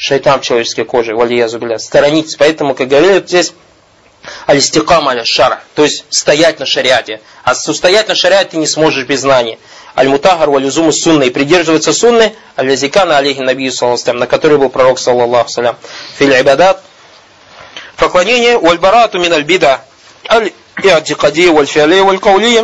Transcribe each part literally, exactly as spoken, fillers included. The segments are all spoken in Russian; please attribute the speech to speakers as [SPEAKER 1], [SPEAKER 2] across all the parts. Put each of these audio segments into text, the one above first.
[SPEAKER 1] шайтан в человеческой коже, валиязу билля, сторонитесь. Поэтому, как говорят здесь, аль-истикам аля-шара, то есть стоять на шариате. А устоять на шариате ты не сможешь без знаний. Аль-мутахар валюзуму сунны, и придерживаться сунны, аль-лязикана алейхи набию саллаллаху, на который был пророк саллаллаху салям. Фил ибадат, поклонение, валь-барату мин аль-бида, аль-и'тикади валь-фиали валь-каулия,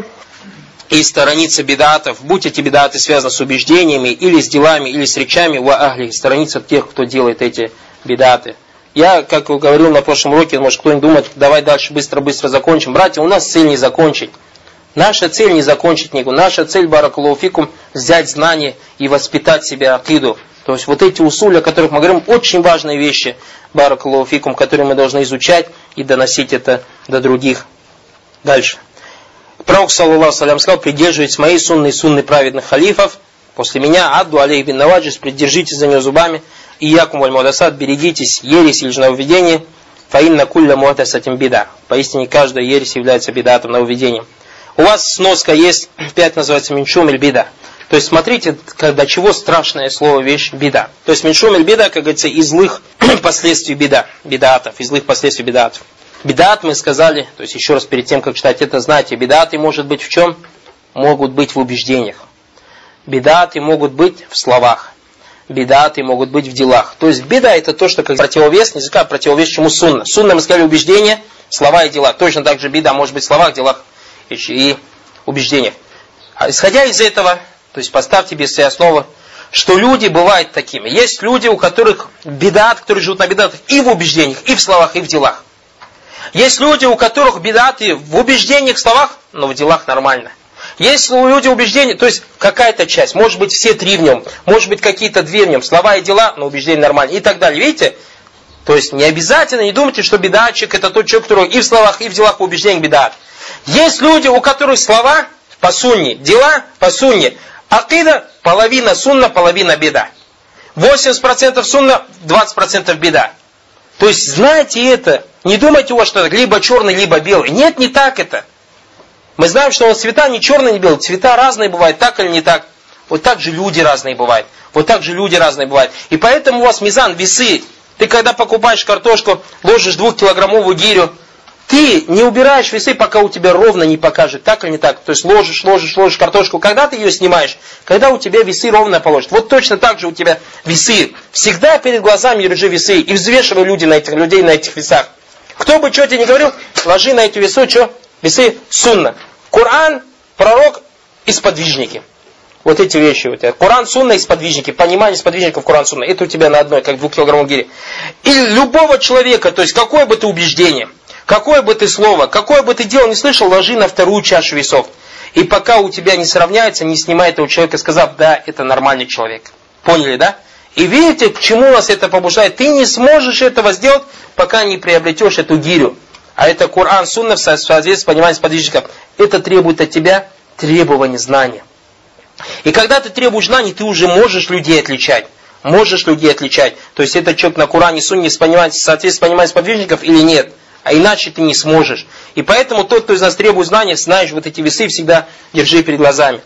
[SPEAKER 1] и сторониться бидатов, будь эти бидаты связаны с убеждениями, или с делами, или с речами, ва ахли, сторониться тех, кто делает эти бидаты. Я, как говорил на прошлом уроке, может кто-нибудь думает, давай дальше быстро-быстро закончим. Братья, у нас цель не закончить. Наша цель не закончить книгу. Наша цель, баракаллаху фикум, взять знания и воспитать себя акиду. То есть вот эти усули, о которых мы говорим, очень важные вещи, баракаллаху фикум, которые мы должны изучать и доносить это до других. Дальше. Пророк, саллаллаху салям, сказал, придерживайтесь моей сунны и сунны праведных халифов. После меня, адду алейх бин наваджис, придержитесь за нее зубами. И якум валь мудасад, берегитесь ересь или же нововведения. Фаинна кулля муатасатим бида. Поистине каждая ересь является бидатом, нововведением. У вас сноска есть, пять называется миншум иль бида. То есть смотрите, до чего страшное слово вещь бида. То есть миншум иль бида, как говорится, из злых последствий бида, бидатов, из злых последствий бидатов. Бидат мы сказали, то есть еще раз перед тем, как читать это, знаете, бидаты может быть в чем? Могут быть в убеждениях. Бидаты могут быть в словах. Бидаты могут быть в делах. То есть бида это то, что как противовес, языка противовес чему сунна. Сунна мы сказали убеждения, слова и дела. Точно так же бида может быть в словах, делах и убеждениях. А исходя из этого, то есть поставьте без всей основы, что люди бывают такими. Есть люди, у которых бидат, которые живут на бидатах и в убеждениях, и в словах, и в делах. Есть люди, у которых бидаты в убеждениях, в словах, но в делах нормально. Есть люди убеждения, то есть какая-то часть, может быть все три в нем, может быть какие-то две в нем, слова и дела, но убеждения нормально и так далее. Видите? То есть не обязательно, не думайте, что бидатчик это тот человек, который и в словах, и в делах по убеждениям бидат. Есть люди, у которых слова по сунне, дела по сунне, акида половина сунна, половина бида. восемьдесят процентов сунна, двадцать процентов бида. То есть знаете это, не думайте у вас, что это либо черный, либо белый. Нет, не так это. Мы знаем, что цвета не черный, не белый. Цвета разные бывают, так или не так. Вот так же люди разные бывают. Вот так же люди разные бывают. И поэтому у вас мизан, весы. Ты когда покупаешь картошку, ложишь двухкилограммовую гирю, ты не убираешь весы, пока у тебя ровно не покажет. Так или не так. То есть ложишь, ложишь, ложишь картошку. Когда ты ее снимаешь? Когда у тебя весы ровно положат. Вот точно так же у тебя весы. Всегда перед глазами держи весы. И взвешивай люди на этих, людей на этих весах. Кто бы что тебе не говорил, ложи на эти весы, что? Весы сунна. Коран, пророк и сподвижники. Вот эти вещи у тебя. Коран, сунна и сподвижники. Понимание сподвижников Коран, сунна. Это у тебя на одной, как двухкилограммовой гире. И любого человека, то есть какое бы ты убеждение, какое бы ты слово, какое бы ты дело не слышал, ложи на вторую чашу весов. И пока у тебя не сравняется, не снимай этого человека, сказав, да, это нормальный человек. Поняли, да? И видите, к чему нас это побуждает? Ты не сможешь этого сделать, пока не приобретешь эту гирю. А это Коран, сунна в соответствии с пониманием сподвижников. Это требует от тебя требования знания. И когда ты требуешь знаний, ты уже можешь людей отличать. Можешь людей отличать. То есть этот человек на Коране, сунне в соответствии с пониманием сподвижников или нет. А иначе ты не сможешь. И поэтому тот, кто из нас требует знания, знаешь, вот эти весы всегда держи перед глазами.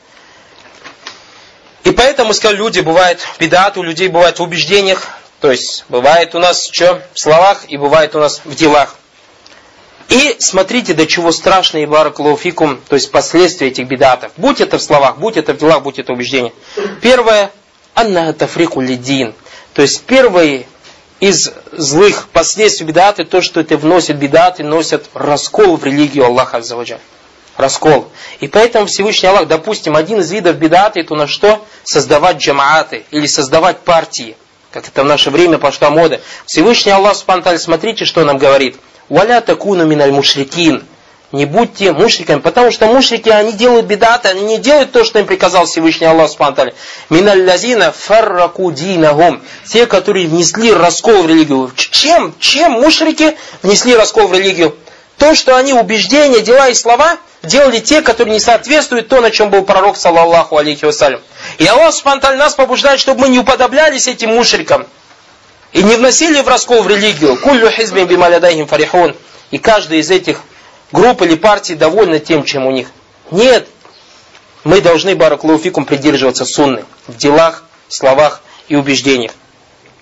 [SPEAKER 1] И поэтому, сказал, люди бывают бидат, у людей бывает в убеждениях. То есть бывает у нас что? В словах и бывает у нас в делах. И смотрите, до чего страшный баракаллаху фикум, то есть последствия этих бидатов. Будь это в словах, будь это в делах, будь это в убеждениях. Первое, анна тафрику лидин. То есть первое из злых последствий бидаты, то, что это вносит бидаты, носят раскол в религию Аллаха азза ва джаль. Раскол. И поэтому Всевышний Аллах, допустим, один из видов бидаты, это на что? Создавать джамааты или создавать партии. Как это в наше время пошла мода. Всевышний Аллах, субхану ва тааля, смотрите, что нам говорит. «Валя такуну миналь мушрикин». Не будьте мушриками, потому что мушрики, они делают бидаты, они не делают то, что им приказал Всевышний Аллах субхану ва тааля. Миналь лазина фарраку динахум. Те, которые внесли раскол в религию. Чем? Чем мушрики внесли раскол в религию? То, что они убеждения, дела и слова делали те, которые не соответствуют то, на чем был пророк, саллаллаху алейхи вассалям. И Аллах субхану ва тааля нас побуждает, чтобы мы не уподоблялись этим мушрикам. И не вносили в раскол в религию. Куллю хизбин бима лядайхим фарихун. И каждый из этих групп или партий довольны тем, чем у них. Нет. Мы должны, баракаллаху фикум, придерживаться сунны. В делах, словах и убеждениях.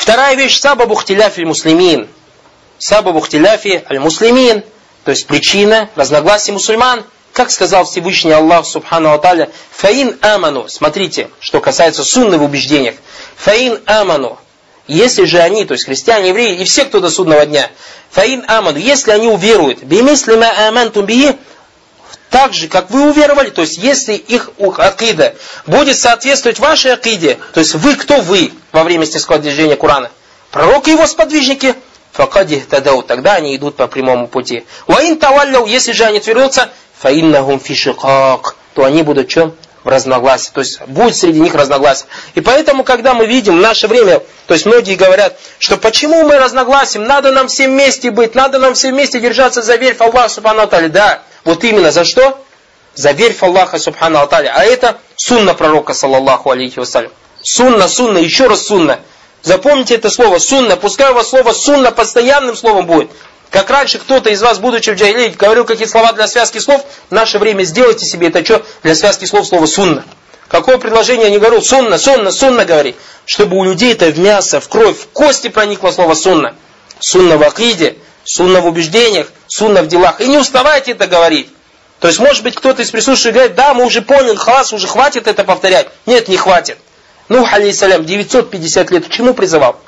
[SPEAKER 1] Вторая вещь, сабабу хтиляфи муслимин. Сабабу хтиляфи аль-муслимин. То есть причина разногласий мусульман. Как сказал Всевышний Аллах Субхану ва Тааля, фаин аману. Смотрите, что касается сунны в убеждениях. Фаин аману. Если же они, то есть христиане, евреи и все, кто до судного дня, фаин аману, если они уверуют, бимислима амантум бихи, так же, как вы уверовали, то есть если их акида будет соответствовать вашей акиде, то есть вы, кто вы во время снисходного движения Корана, пророк и его сподвижники, факади тадау, тогда они идут по прямому пути. Ваин тавалляу, если же они отвернутся, фаиннахум фишикак, то они будут что? В разногласии. То есть будет среди них разногласия. И поэтому, когда мы видим в наше время, то есть многие говорят, что почему мы разногласим, надо нам все вместе быть, надо нам все вместе держаться за верь в Аллаха Субхану ва Тааля. Да, вот именно за что? За верь в Аллаха Субхану ва Тааля. А это сунна пророка, саллаллаху алейхи вассалям. Сунна, сунна, еще раз сунна. Запомните это слово, сунна. Пускай у вас слово сунна постоянным словом будет. Как раньше кто-то из вас, будучи в джахилии, говорил какие слова для связки слов, в наше время сделайте себе это что? Для связки слов слово сунна. Какое предложение я не говорил? Сунна, сунна, сунна говори. Чтобы у людей это в мясо, в кровь, в кости проникло слово сунна. Сунна в акиде, сунна в убеждениях, сунна в делах. И не уставайте это говорить. То есть, может быть, кто-то из присутствующих говорит, да, мы уже поняли, халас, уже хватит это повторять. Нет, не хватит. Нух, алейхиссалям, девятьсот пятьдесят лет к чему призывал?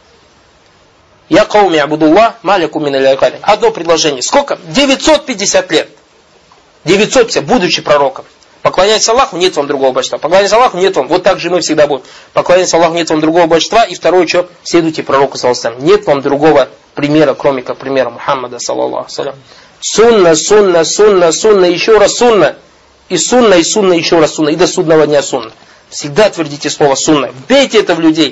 [SPEAKER 1] Я кауми абудуллах, малику мин аль-айкали. Одно предложение. Сколько? девятьсот пятьдесят лет. девятьсот пятьдесят, будучи пророком. Поклоняйся Аллаху, нет вам другого божества. Поклоняйся Аллаху, нет вам. Вот так же мы всегда будем. Поклоняйся Аллаху, нет вам другого божества. И второе, что? Следуйте пророку, саллаллаху алейхи ва саллям. Нет вам другого примера, кроме как примера Мухаммада, саллаллаху алейхи ва саллям. Сунна, сунна, сунна, сунна, еще раз сунна. И сунна, и сунна, еще раз сунна. И до судного дня сунна. Всегда твердите слово сунна. Вбейте это в людей.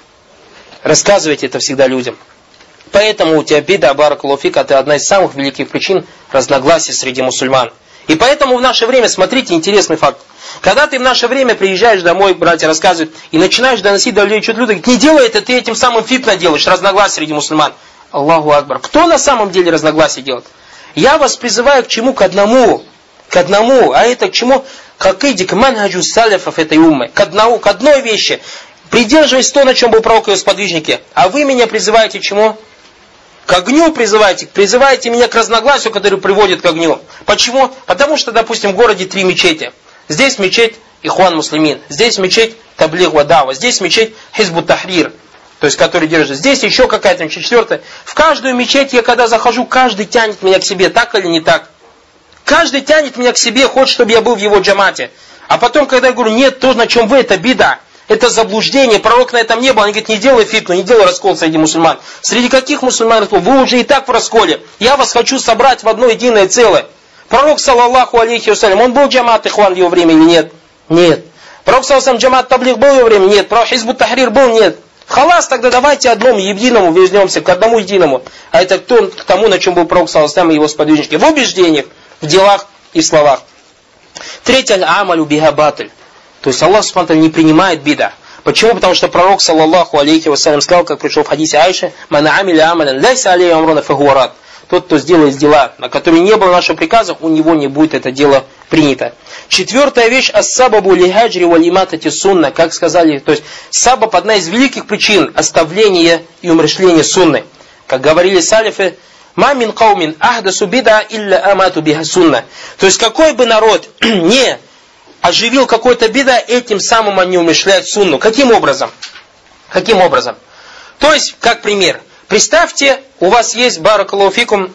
[SPEAKER 1] Рассказывайте это всегда людям. Поэтому у тебя бида, баракаллаху фик, это одна из самых великих причин разногласий среди мусульман. И поэтому в наше время, смотрите, интересный факт. Когда ты в наше время приезжаешь домой, братья рассказывают, и начинаешь доносить до людей что-то, люди говорят, не делай это, ты этим самым фитна делаешь, разногласия среди мусульман. Аллаху Акбар. Кто на самом деле разногласия делает? Я вас призываю к чему? К одному. К одному. А это к чему? К акиде, к манхаджу саляфов этой уммы. К одному, к одной вещи. Придерживаясь то, на чем был пророк и его сподвижники. А вы меня призываете к чему? К огню призываете, призываете меня к разногласию, который приводит к огню. Почему? Потому что, допустим, в городе три мечети. Здесь мечеть Ихван Муслимин, здесь мечеть Таблигh ва Дава, здесь мечеть Хизбут Тахрир, то есть который держит. Здесь еще какая-то мечеть, четвертая. В каждую мечеть я когда захожу, каждый тянет меня к себе, так или не так? Каждый тянет меня к себе, хочет, чтобы я был в его джамате. А потом, когда я говорю, нет, то, на чем вы, это бида. Это заблуждение, пророк на этом не был. Он говорит, не делай фитну, не делай раскол среди мусульман. Среди каких мусульман? Вы уже и так в расколе. Я вас хочу собрать в одно единое целое. Пророк, саллаллаху алейхи ва саллям, он был джамат Ихван в его время или нет? Нет. Пророк, саллаллаху алейхи ва саллям, джамат Таблигh был в его время? Нет. Пророк Хизбут Тахрир был? Нет. Халас, тогда давайте одному единому вернемся, к одному единому. А это к тому, на чем был пророк, саллаллаху алейхи ва саллям, и его сподвижники. В убеждениях, в делах и словах. Третье, амалю биха батль. То есть Аллах субхану ва тааля не принимает бида. Почему? Потому что пророк, саллаллаху алейхи ва саллям, сказал, как пришел в хадисе Айши, «Ман амиля амалян лайса алейхи амруна фахуа рад». Тот, кто сделает дела, на которые не было нашего приказа, у него не будет это дело принято. Четвертая вещь, ас-сабабу лихаджри валиматати сунна, как сказали, то есть сабаб одна из великих причин оставления и умерщвления сунны. Как говорили салифы, «Ма мин каумин ахдасу бида илля амату биха сунна». То есть какой бы народ не оживил какой-то бида, этим самым они умерщвляют сунну. Каким образом? Каким образом? То есть, как пример, представьте, у вас есть, баракаллаху фикум,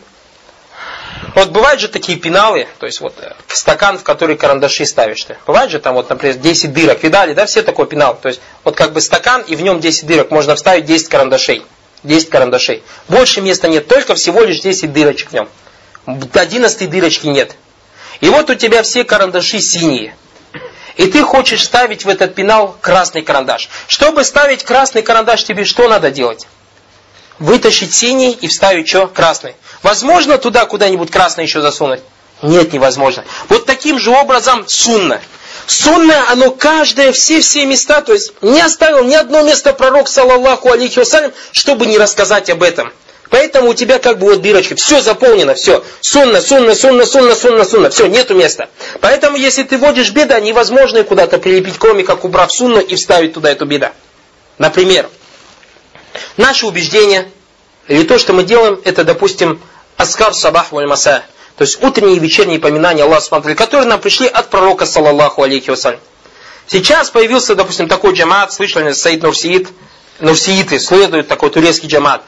[SPEAKER 1] вот бывают же такие пеналы, то есть вот стакан, в который карандаши ставишь ты. Бывает же там вот, например, десять дырок. Видали, да, все такой пенал? То есть вот как бы стакан, и в нем десять дырок, можно вставить десять карандашей. десять карандашей. Больше места нет, только всего лишь десять дырочек в нем. одиннадцатой дырочки нет. И вот у тебя все карандаши синие. И ты хочешь ставить в этот пенал красный карандаш. Чтобы ставить красный карандаш, тебе что надо делать? Вытащить синий и вставить что? Красный. Возможно туда куда-нибудь красный еще засунуть? Нет, невозможно. Вот таким же образом сунна. Сунна, оно каждое, все-все места, то есть не оставил ни одно место пророк, саллаллаху алейхи ва саллям, чтобы не рассказать об этом. Поэтому у тебя как бы вот дырочка, все заполнено, все. Сунна, сунна, сунна, сунна, сунна, сунна, все, нету места. Поэтому если ты вводишь бида, невозможно куда-то прилепить, кроме как убрав сунну и вставить туда эту бида. Например, Наше убеждение, или то, что мы делаем, это, допустим, аскар сабах валь маса, то есть утренние и вечерние поминания Аллаха субхану ва тааля, которые нам пришли от пророка, саллаллаху алейхи вассалям. Сейчас появился, допустим, такой джамаат, слышали, Саид Нурсиит, Нурсииты, следует такой турецкий джамаат.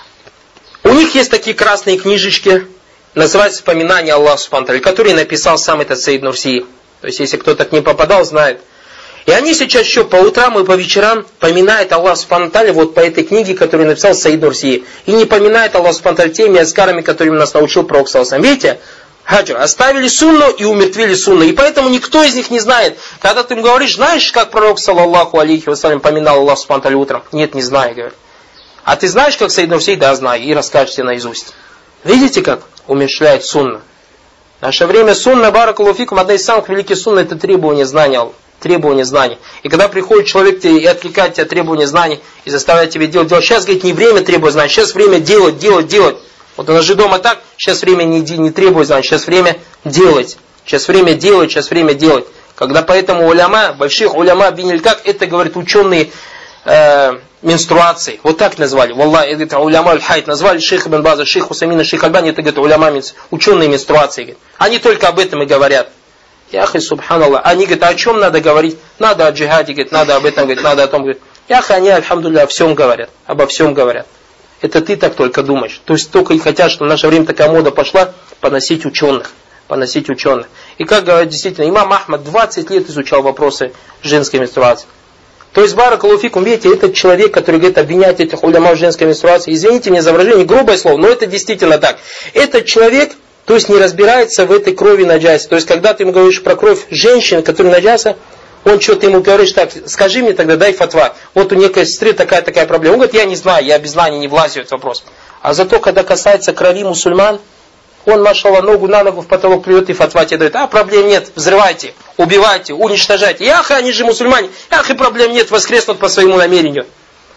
[SPEAKER 1] У них есть такие красные книжечки, называются «Поминания Аллаха субхану ва тааля», которые написал сам этот Саид Нурсиит. То есть, если кто-то к ним попадал, знает. И они сейчас еще по утрам и по вечерам поминают Аллаха субхану ва тааля вот по этой книге, которую написал Саид Нурсиит. И не поминают Аллаха субхану ва тааля теми аскарами, которыми нас научил пророк саллаллаху алейхи ва саллям. Видите? Хаджр. Оставили сунну и умертвили сунну. И поэтому никто из них не знает. Когда ты им говоришь, знаешь, как пророк, саллаллаху алейхи ва саллям, поминал Аллаха субхану ва тааля утром? Нет, не знаю, говорит. А ты знаешь, как Саид Нурсиит? Да, знаю. И расскажешь тебе наизусть. Видите, как умерщвляет сунна? В наше время сунна, баракаллаху фикум, одна из самых великих сунн, это требование знания. Требование знаний. И когда приходит человек и отвлекает тебя от требования знаний и заставляет тебя делать, делать. Сейчас, говорит, не время требовать знаний, сейчас время делать, делать, делать. Вот у нас же дома так, сейчас время не, не требует знаний, сейчас время делать. Сейчас время делать, сейчас время делать. Когда поэтому уляма, больших уляма обвинили, как это, говорит, ученые э, менструации. Вот так назвали. Валлах, это уляма аль-хайт. Назвали шейх Ибн База, шейх Хусамина, шейх Альбани, это, говорит, уляма, ученые менструации. Говорит. Они только об этом и говорят. Яхи, субханаллах. Они говорят, о чем надо говорить? Надо о джихаде, говорит, надо об этом, говорит, надо о том. Говорит. Яхи, они, альхамдулилля, о всем говорят. Обо всем говорят. Это ты так только думаешь. То есть только и хотят, что в наше время такая мода пошла, поносить ученых. Поносить ученых. И как говорят, действительно, имам Ахмад двадцать лет изучал вопросы женской менструации. То есть, баракаллаху фикум, видите, этот человек, который говорит, обвинять этих уляма в женской менструации, извините меня за выражение, грубое слово, но это действительно так. Этот человек, то есть, не разбирается в этой крови наджасе. То есть, когда ты ему говоришь про кровь женщины, которая наджаса, он что-то ему говоришь, так, скажи мне тогда, дай фатва. Вот у некой сестры такая-такая проблема. Он говорит, я не знаю, я без знаний не влазю в этот вопрос. А зато, когда касается крови мусульман, он, машалла, ногу на ногу в потолок плюет и фатва тебе дает. А, проблем нет, взрывайте, убивайте, уничтожайте. Ях, они же мусульмане. Ях, и проблем нет, воскреснут по своему намерению.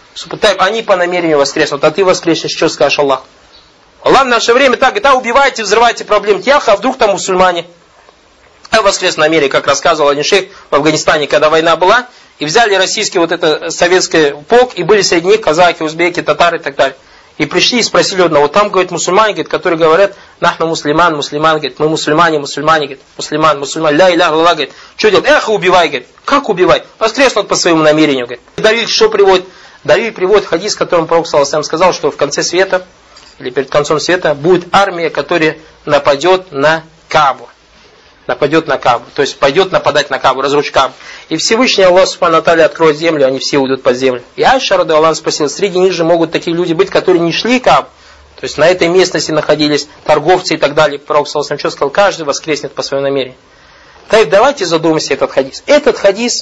[SPEAKER 1] Они по намерению воскреснут, а ты воскреснешь, что скажешь Аллах? Аллах в наше время так говорит, а убивайте, взрывайте, проблем. Ях, а вдруг там мусульмане? А воскрес на мире, как рассказывал один шейх в Афганистане, когда война была, и взяли российский вот это советский полк, и были среди них казахи, узбеки, татары и так далее. И пришли и спросили одного, вот там, говорит, мусульмане, говорит, которые говорят, нахну муслиман, мусульман, говорит, мы мусульмане, мусульмане, говорит, мусульман, мусульман, ля иля ла, говорит, что делать? Эх, убивай, говорит, как убивай? Воскреснут по своему намерению, говорит. Давид что приводит? Давид приводит хадис, в котором пророк саллаллаху алейхи ва саллям сказал, что в конце света, или перед концом света, будет армия, которая нападет на Каабу. Нападет на Каабу. То есть пойдет нападать на Каабу, разрушить Каабу. И Всевышний Аллах субхану ва тааля откроет землю, они все уйдут под землю. И Айша радиаллаху анха спросила, среди них же могут такие люди быть, которые не шли Каабу. То есть на этой местности находились торговцы и так далее. Пророк саллаллаху алейхи ва саллям сказал, каждый воскреснет по своему намерению. Так давайте задумаемся этот хадис. Этот хадис,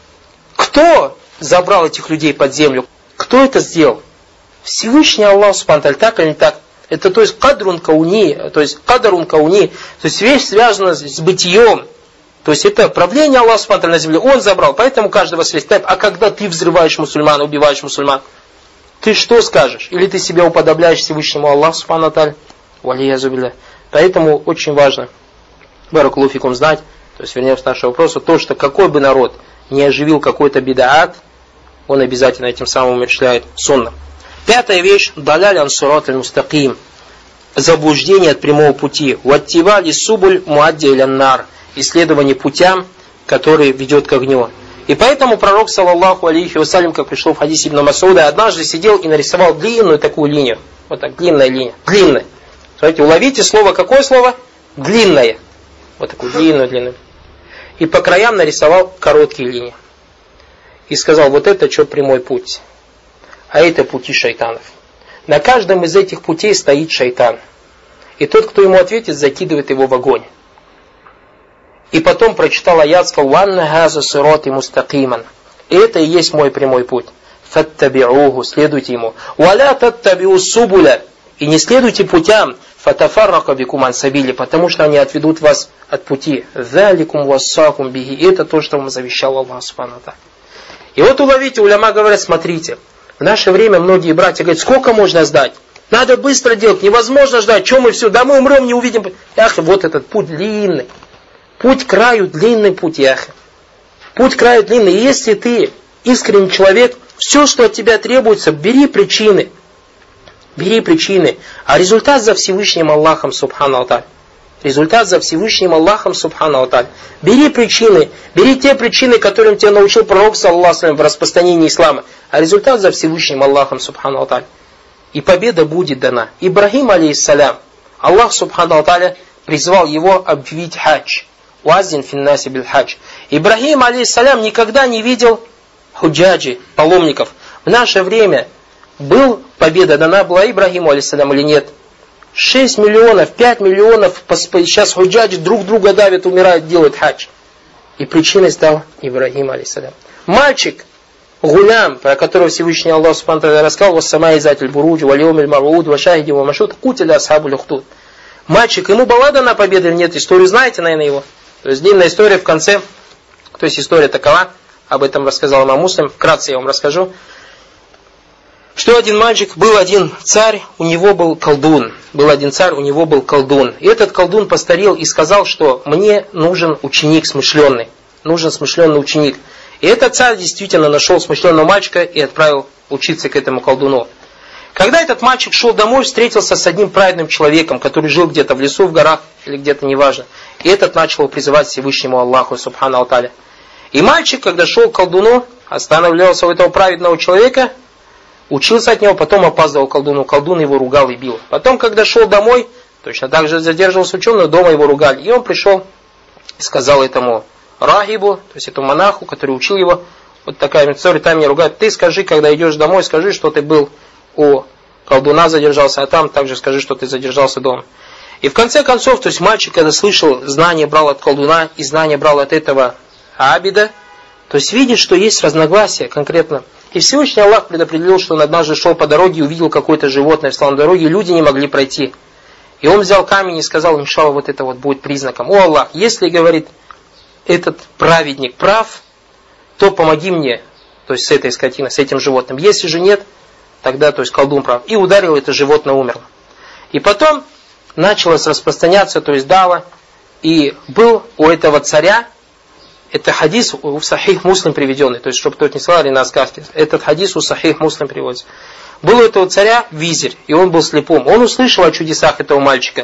[SPEAKER 1] кто забрал этих людей под землю? Кто это сделал? Всевышний Аллах субхану ва тааля, так или не так? Это то есть кадрун кауни, то есть кадрун кауни, то есть вещь связана с бытием. То есть это правление Аллаха субхану ва тааля на земле, он забрал, поэтому каждый воскреснет. А когда ты взрываешь мусульман, убиваешь мусульман, ты что скажешь? Или ты себя уподобляешь Всевышнему Аллаху субхану ва тааля? Валиязу билля. Поэтому очень важно, баракаллаху фикум, знать, то есть вернемся к нашему вопросу, то, что какой бы народ не оживил какой-то бидаат, он обязательно этим самым умерщвляет сунна. Пятая вещь, даляль ансурат аль-мустаким, заблуждение от прямого пути, ваттивали субуль муадди иль-нар, исследование путям, который ведет к огню. И поэтому пророк, саллаллаху алейхи вассалям, как пришло в хадисе Ибн Масуда, однажды сидел и нарисовал длинную такую линию. Вот так, длинная линия. Длинная. Смотрите, уловите слово, какое слово? Длинное. Вот такую длинную, длинную. И по краям нарисовал короткие линии. И сказал, вот это что прямой путь. А это пути шайтанов. На каждом из этих путей стоит шайтан. И тот, кто ему ответит, закидывает его в огонь. И потом прочитал аят, сказал, «Ванна газа сирати мустакиман». И это и есть мой прямой путь. «Фаттабиуху», следуйте ему. «Валя таттабиу субуля». И не следуйте путям, «Фатафаррака бикум ан сабили», потому что они отведут вас от пути. «Заликум вассакум бихи». И это то, что вам завещал Аллах субхану ва тааля. И вот уловите, уляма говорят, смотрите, в наше время многие братья говорят, сколько можно ждать? Надо быстро делать, невозможно ждать, чем мы все, да мы умрем, не увидим. Ах, вот этот путь длинный. Путь к краю, длинный путь, яхи. Путь к краю длинный. И если ты искренний человек, Все, что от тебя требуется, бери причины. Бери причины. А результат за Всевышним Аллахом, субхану ва. Результат за Всевышним Аллахом, субхану ва. Бери причины. Бери те причины, которым тебя научил пророк, саллаллаху алейхи ва саллям, в распространении ислама. А результат за Всевышним Аллахом, субхану ва. И победа будет дана. Ибрахим, алейхиссалям, Аллах, субхану ва, призвал его объявить хадж. Уазин финнаси биль хадж. Ибрахим, алейхиссалям, никогда не видел худжаджи, паломников. В наше время был победа дана была Ибрахиму, алейхиссалям, или нет? шесть миллионов, пять миллионов сейчас худжаджи друг друга давят, умирают, делают хадж. И причиной стал Ибрахим, алейхиссалям. Мальчик, гулям, про которого Всевышний Аллах субхану ва тааля рассказал: «Вассамай затиль буруджи, вальйомиль мав'уд, вашахиди ва машуд, кутиля асхабуль ухдуд». Мальчик, ему была дана победа или нет? Историю знаете, наверное, его? То есть длинная история в конце. То есть история такова, об этом рассказал имам Муслим. Вкратце я вам расскажу. Что один мальчик, был один царь, у него был колдун. Был один царь, у него был колдун. И этот колдун постарел и сказал, что мне нужен ученик смышленный. Нужен смышленный ученик. И этот царь действительно нашел смышленного мальчика и отправил учиться к этому колдуну. Когда этот мальчик шел домой, встретился с одним праведным человеком, который жил где-то в лесу, в горах или где-то, неважно. И этот начал его призывать Всевышнему Аллаху, субхану ва тааля. И мальчик, когда шел к колдуну, останавливался у этого праведного человека, учился от него, потом опаздывал к колдуну. Колдун его ругал и бил. Потом, когда шел домой, точно так же задерживался ученый, дома его ругали. И он пришел и сказал этому рахибу, то есть этому монаху, который учил его, вот такая история, там меня ругают: ты скажи, когда идешь домой, скажи, что ты был у колдуна задержался, а там также скажи, что ты задержался дома. И в конце концов, то есть мальчик, когда слышал, знание брал от колдуна и знание брал от этого абида, то есть видит, что есть разногласия конкретно. И Всевышний Аллах предопределил, что он однажды шел по дороге и увидел какое-то животное, встал на дороге, и люди не могли пройти. И он взял камень и сказал: иншалла, вот это вот будет признаком. О Аллах, если, говорит, этот праведник прав, то помоги мне, то есть с этой скотиной, с этим животным. Если же нет, тогда, то есть колдун прав. И ударил, это животное умерло. И потом началось распространяться, то есть дава. И был у этого царя, это хадис у Сахих Муслим приведенный, то есть, чтобы кто-то не сказал, или на сказке. Этот хадис у Сахих Муслим приводится. Был у этого царя визирь, и он был слепым. Он услышал о чудесах этого мальчика.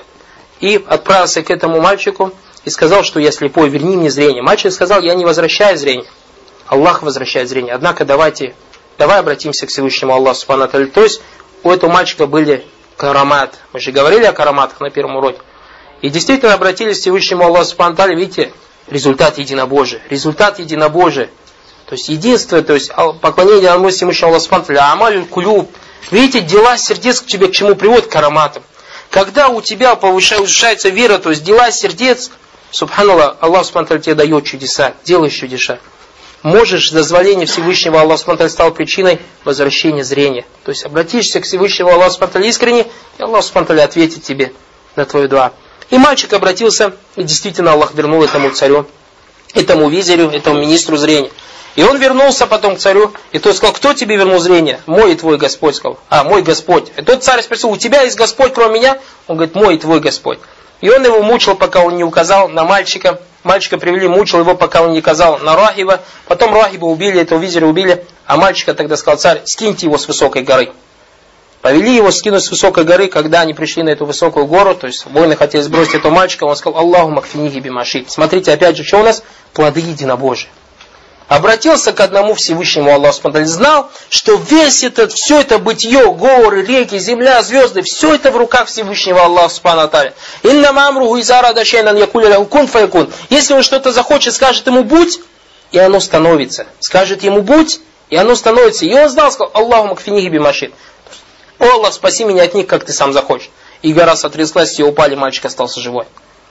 [SPEAKER 1] И отправился к этому мальчику и сказал, что я слепой, верни мне зрение. Мальчик сказал: я не возвращаю зрение. Аллах возвращает зрение. Однако давайте, давай обратимся к Всевышнему Аллаху субхану ва тааля. То есть у этого мальчика были карамат. Мы же говорили о караматах на первом уроке. И действительно обратились к Всевышнему Аллаху субхану ва тааля. Видите, результат единобожия. Результат единобожия. То есть единство, то есть поклонение Аллаху Всевышнему Аллаху субхану ва тааля. Амалюль кулюб. Видите, дела сердец к тебе к чему приводят? К караматам. Когда у тебя повышается вера, то есть дела сердец, субханаллах, Аллах субхану ва тааля тебе дает чудеса, делаешь чудеса. Можешь, дозволение Всевышнего Аллаха субхану ва тааля стало причиной возвращения зрения. То есть обратишься к Всевышнему Аллаху субхану ва тааля искренне, и Аллах субхану ва тааля ответит тебе на твою дуа. И мальчик обратился, и действительно Аллах вернул этому царю, этому визирю, этому министру зрения. И он вернулся потом к царю, и тот сказал: кто тебе вернул зрение? Мой и твой Господь, сказал. А, мой Господь. И тот царь спросил: у тебя есть Господь, кроме меня? Он говорит: мой и твой Господь. И он его мучил, пока он не указал на мальчика. Мальчика привели, мучил его, пока он не указал на рахиба. Потом рахиба убили, этого визиря убили. А мальчика тогда сказал царь: скиньте его с высокой горы. Повели его скинуть с высокой горы. Когда они пришли на эту высокую гору, то есть воины хотели сбросить этого мальчика, он сказал: Аллаху макфинихи бимаши. Смотрите, опять же, что у нас? Плоды единобожия. Обратился к одному Всевышнему Аллаху субхану ва тааля, знал, что весь этот, все это бытие, горы, реки, земля, звезды, все это в руках Всевышнего Аллаха субхану ва тааля. Иннама амруху иза арада шай'ан якуля лаху кун фаякун. Если он что-то захочет, скажет ему будь, и оно становится. Скажет ему будь, и оно становится. И он знал, сказал: Аллаху макфинихи бимаши. О Аллах, спаси меня от них, как ты сам захочешь. И гора сотряслась, все упали, мальчик остался живой.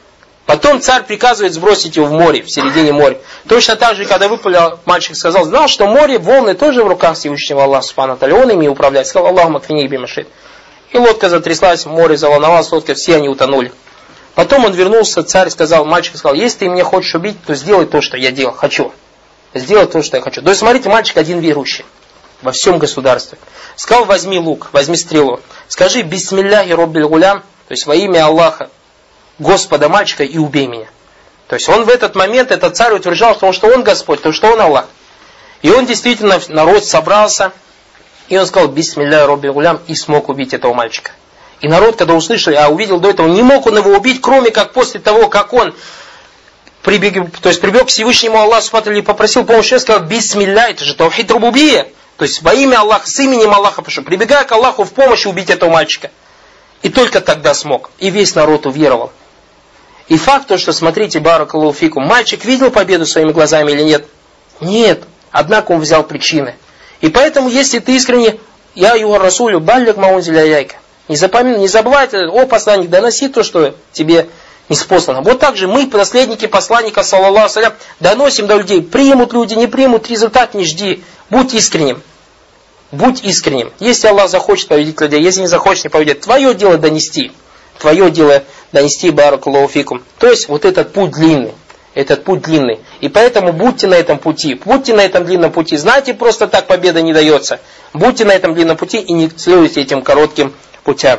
[SPEAKER 1] Потом царь приказывает сбросить его в море, в середине моря. Точно так же, когда выпал, мальчик сказал, знал, что море, волны тоже в руках Всевышнего Аллаха субхану ва тааля, он ими управляет. Сказал: Аллаху макфинихи бимаши. И лодка затряслась, море заволновалось, лодка, все они утонули. Потом он вернулся, царь сказал, мальчик сказал: если ты меня хочешь убить, то сделай то, что я делал, хочу. Сделай то, что я хочу. То есть, смотрите, мальчик один верующий во всем государстве. Сказал: возьми лук, возьми стрелу. Скажи: бисмилляхи роббиль гулям, то есть во имя Аллаха, Господа мальчика, и убей меня. То есть он в этот момент, этот царь утверждал, что он Господь, то что он Аллах. И он действительно, народ собрался, и он сказал «Бисмилля робби гулям» и смог убить этого мальчика. И народ, когда услышал, а увидел до этого, не мог он его убить, кроме как после того, как он прибег, то есть прибег к Всевышнему Аллаху Субхану и попросил помощи, он сказал «Бисмилля», это же таухид рубубия. То есть во имя Аллаха, с именем Аллаха, прошу, прибегая к Аллаху в помощь убить этого мальчика. И только тогда смог. И весь народ уверовал. И факт то, что, смотрите, баракаллаху фикум, мальчик видел победу своими глазами или нет? Нет. Однако он взял причины. И поэтому, если ты искренне, я юга расулю, баллик маунзиля яйка. Не, запомни, не забывай, о посланник, доноси то, что тебе неспослано. Вот так же мы, наследники посланника, саллаллаху салям, доносим до людей. Примут люди, не примут, результат не жди. Будь искренним. Будь искренним. Если Аллах захочет поведет людей, если не захочет, не поведет. Твое дело донести. Твое дело донести, баракаллаху фикум. То есть, вот этот путь длинный. Этот путь длинный. И поэтому будьте на этом пути. Будьте на этом длинном пути. Знаете, просто так победа не дается. Будьте на этом длинном пути и не следуйте этим коротким путям.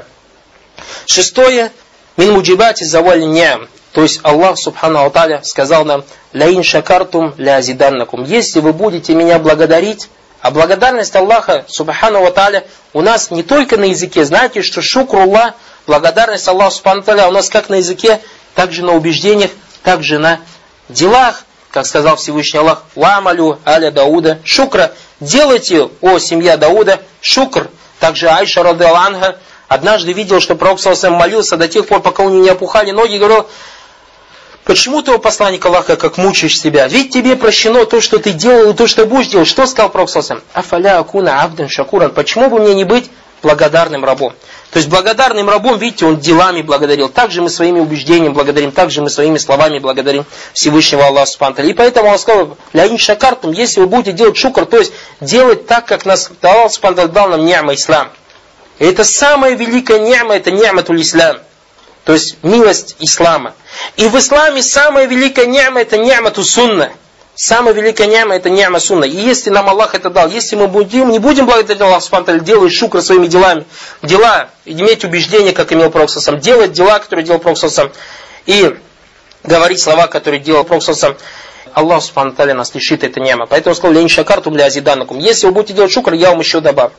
[SPEAKER 1] Шестое. Мин муджибати завали ниам. То есть Аллах Субхану ва Тааля сказал нам: «Ля ин шакартум ля азиданнакум». Если вы будете меня благодарить, а благодарность Аллаха Субхану ва Тааля у нас не только на языке. Знаете, что шукруллах, благодарность Аллаху Субхану ва Тааля у нас как на языке, так же на убеждениях, так же на делах. Как сказал Всевышний Аллах: «Вамалю аля Дауда шукра». Делайте, о семья Дауда, шукр. Также Айша радхиаллаху анха однажды видел, что пророк саллаллаху алейхи ва саллям молился до тех пор, пока у него не опухали ноги, и говорил: «Почему ты, о посланник Аллаха, как мучаешь себя? Ведь тебе прощено то, что ты делал, и то, что будешь делать». Что сказал пророк саллаллаху алейхи ва саллям? «Афаля акуна абдан шакуран». Почему бы мне не быть благодарным рабом? То есть благодарным рабом, видите, он делами благодарил. Также мы своими убеждениями благодарим, также мы своими словами благодарим Всевышнего Аллаха Субхану ва Тааля. И поэтому он сказал: «Ля ин шакартум», если вы будете делать шукр, то есть делать так, как нас Аллах Субхану ва Тааля дал нам ни'ма ислам. И это самая великая ни'ма, это ни'матуль ислам. То есть милость ислама. И в исламе самая великая ни'ма, это ни'мату сунна. Самая великая ни'ма, это ни'ма сунна. И если нам Аллах это дал, если мы будем, не будем благодарить Аллаха Субхану ва Тааля, делать шукр своими делами, дела, иметь убеждения, как имел пророк саллаллаху алейхи ва саллям, делать дела, которые делал пророк саллаллаху алейхи ва саллям, и говорить слова, которые делал пророк саллаллаху алейхи ва саллям, Аллах Субхану ва Тааля нас лишит этой ни'мы. Поэтому он сказал: «Ля ин шакартум ля азиданнакум». Если вы будете делать шукр, я вам еще добавлю.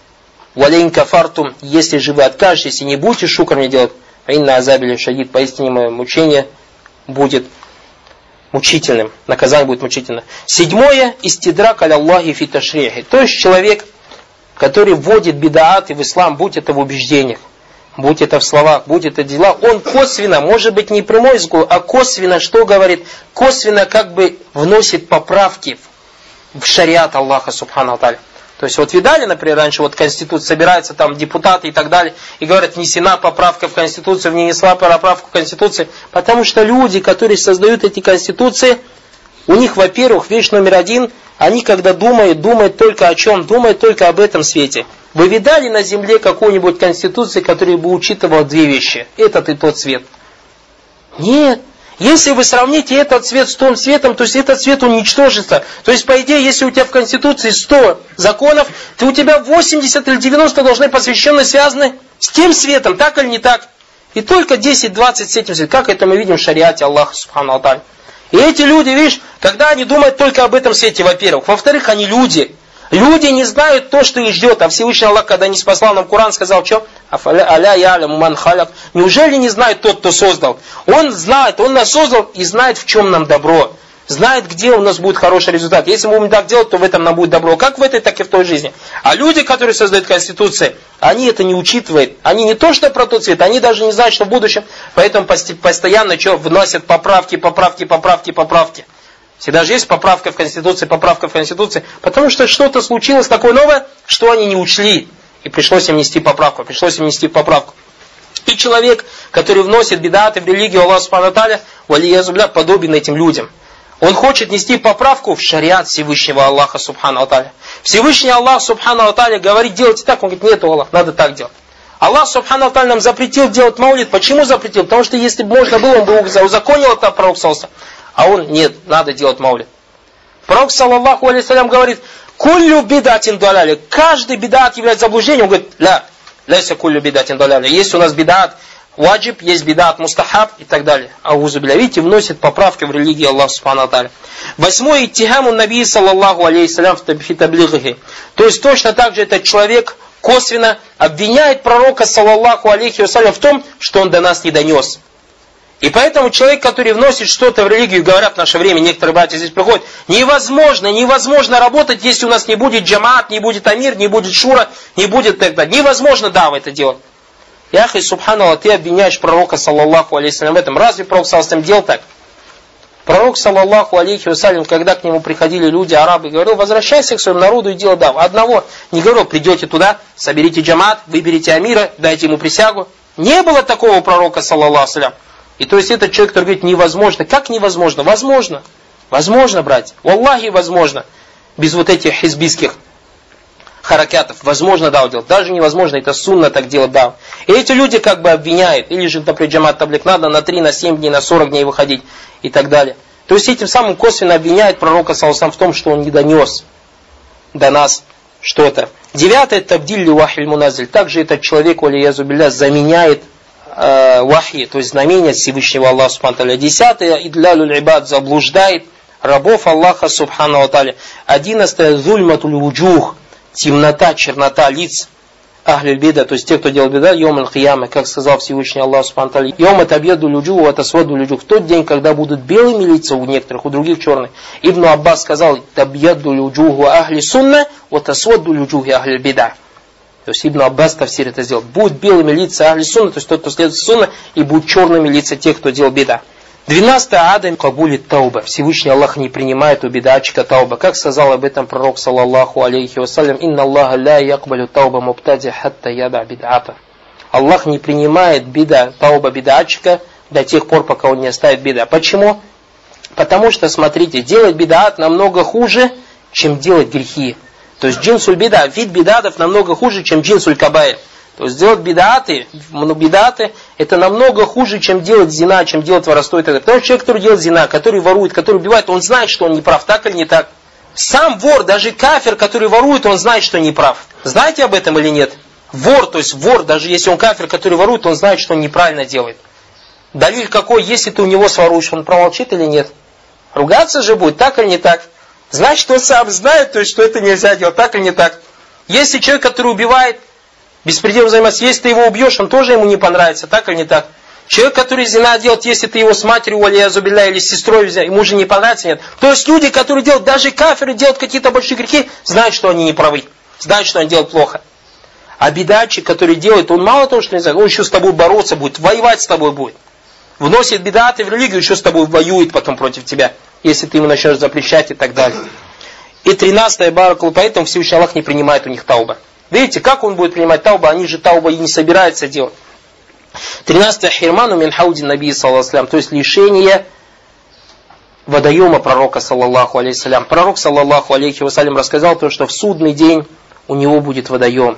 [SPEAKER 1] «Ва ля ин кафартум», если же вы откажетесь и не будете шукр мне делать, «Фа инна азаби шадид», поистине мое мучение будет мучительным, наказание будет мучительным. Седьмое, истидрак аля Аллахи фи ташрихи. То есть человек, который вводит бидааты в ислам, будь это в убеждениях, будь это в словах, будь это в делах, он косвенно, может быть не прямой язык, а косвенно что говорит? Косвенно как бы вносит поправки в шариат Аллаха Субхану ва Тааля. То есть вот видали, например, раньше вот Конституция собирается, там депутаты и так далее, и говорят: внесена поправка в Конституцию, внесла поправку в Конституцию. Потому что люди, которые создают эти Конституции, у них, во-первых, вещь номер один, они когда думают, думают только о чем? Думают только об этом свете. Вы видали на земле какую-нибудь Конституцию, которая бы учитывала две вещи? Этот и тот цвет. Нет. Если вы сравните этот цвет с том цветом, то есть этот цвет уничтожится. То есть, по идее, если у тебя в Конституции сто законов, то у тебя восемьдесят или девяносто должны посвящены, связаны с тем цветом, так или не так. И только десять-двадцать с этим цветом. Как это мы видим в шариате Аллаха Субхану ва Тааля. И эти люди, видишь, когда они думают только об этом свете, во-первых. Во-вторых, они люди. Люди не знают то, что их ждет. А Всевышний Аллах, когда не спасал нам Коран, сказал: что? Аля яляму ман халяк. Неужели не знает тот, кто создал? Он знает, он нас создал и знает, в чем нам добро. Знает, где у нас будет хороший результат. Если мы будем так делать, то в этом нам будет добро. Как в этой, так и в той жизни. А люди, которые создают Конституции, они это не учитывают. Они не то, что про тот цвет, они даже не знают, что в будущем. Поэтому постоянно что, вносят поправки, поправки, поправки, поправки. Всегда же есть поправка в Конституции, поправка в Конституции, потому что что-то случилось такое новое, что они не учли. И пришлось им внести поправку, пришлось им внести поправку. И человек, который вносит бидаты в религию Аллаха Субхану ва Тааля, валиязу билля, подобен этим людям. Он хочет внести поправку в шариат Всевышнего Аллаха Субхану ва Тааля. Всевышний Аллах Субхану ва Тааля говорит: делайте так, он говорит: нет, Аллах, надо так делать. Аллах Субхану ва Тааля нам запретил делать маулид. Почему запретил? Потому что если бы можно было, он бы узаконил это, пророк саллаллаху алейхи ва саллям. А он: нет, надо делать маулид. Пророк саллаллаху алейхи ва саллям говорит: куллю бидатин даляли. Каждый бидат является заблуждением. Он говорит: ля, ляйся куллю бидатин даляли. Есть у нас бидат, ваджиб, есть бидат мустахаб и так далее. Аузу билля. Видите, вносит поправки в религию Аллаха субхану ва тааля. Восьмое, иттихаму наби саллаллаху алейхиссалям фи таблигхи. То есть точно так же этот человек косвенно обвиняет пророка саллаллаху алейхи вассалям в том, что он до нас не донес. И поэтому человек, который вносит что-то в религию, говорят в наше время, некоторые братья здесь приходят, невозможно, невозможно работать, если у нас не будет джамаат, не будет амир, не будет шура, не будет тогда. Невозможно, да, в это делать. Яхи, субханаллах, ты обвиняешь пророка, саллаллаху алейхи в этом. Разве пророк, саллаллаху алейхи, делал так? Пророк, саллаллаху алейхи вассалям, когда к нему приходили люди, арабы, говорил, возвращайся к своему народу и делай дав. Одного не говорил, придете туда, соберите джамаат, выберите амира, дайте ему присягу. Не было такого у пророка, саллаллаху алейхи. И то есть этот человек, который говорит, невозможно. Как невозможно? Возможно. Возможно, братья. Валлахи, возможно. Без вот этих хизбистских харакятов. Возможно, да, делать. Даже невозможно, это сунна так делать, да. И эти люди как бы обвиняют. Или же, например, джамат таблик надо на три, на семь дней, на сорок дней выходить и так далее. То есть этим самым косвенно обвиняет пророка саллаллаху алейхи в том, что он не донес до нас что-то. Девятое, табдиль вахиль муназиль. Также этот человек, валиязу билля, заменяет вахи, то есть знамения Всевышнего Аллаха субхану ва тааля. Десятое, идлялюль ибад, заблуждает рабов Аллаха субхану ва тааля. Одиннадцатое, зульматуль вуджух, темнота, чернота лиц ахлюль бида, то есть те, кто делал бида, йом аль-кияма, как сказал Всевышний Аллах субхану ва тааля. Йом атабьяду люджух, атасваду люджух. В тот день, когда будут белыми лица у некоторых, у других черные. Ибн Аббас сказал, табьяду люджуху ахли сунна, атасваду люджухи ахлюль бида. То есть Ибн Аббас тафсир это сделал. Будут белыми лица ахли сунна, то есть тот, кто следует сунна, и будут черными лица тех, кто делал бида. Двенадцатое, адам кабулит тауба. Всевышний Аллах не принимает у бидачика тауба. Как сказал об этом пророк, саллаллаху алейхи вассалям, инна Аллаха ля якбалю тауба муптади хатта яда бидата. Аллах не принимает бида, тауба бидачика до тех пор, пока он не оставит бида. Почему? Потому что, смотрите, делать бидат намного хуже, чем делать грехи. То есть джинсуль бида, вид бидатов намного хуже, чем джинсуль кабаир. То есть делать бидаты, бидаты, это намного хуже, чем делать зина, чем делать воровство и так далее. Потому что человек, который делает зина, который ворует, который убивает, он знает, что он не прав, так или не так. Сам вор, даже кафир, который ворует, он знает, что не прав. Знаете об этом или нет? Вор, то есть вор, даже если он кафир, который ворует, он знает, что он неправильно делает. Далиль какой, если ты у него своруешь, он промолчит или нет? Ругаться же будет, так или не так? Значит, он сам знает, то есть, что это нельзя делать, так или не так. Если человек, который убивает, беспределом занимается, если ты его убьешь, он тоже ему не понравится, так или не так. Человек, который зина делает, если ты его с матерью, алиязубилля, или с сестрой, ему же не понравится, нет. То есть люди, которые делают, даже кафиры делают какие-то большие грехи, знают, что они не правы, знают, что они делают плохо. А бедатчик, который делает, он мало того, что не знает, он еще с тобой бороться будет, воевать с тобой будет. Вносит бедаты в религию, еще с тобой воюет потом против тебя, если ты ему начнешь запрещать и так далее. И тринадцатое, баракалу, поэтому Всевышний Аллах не принимает у них тауба. Видите, как он будет принимать тауба, они же тауба и не собираются делать. тринадцатое, хирману мин хауди наби саллаллаху алейхи, то есть лишение водоема пророка саллаллаху алейхи. Пророк саллаллаху алейхи вассалям рассказал то, что в судный день у него будет водоем.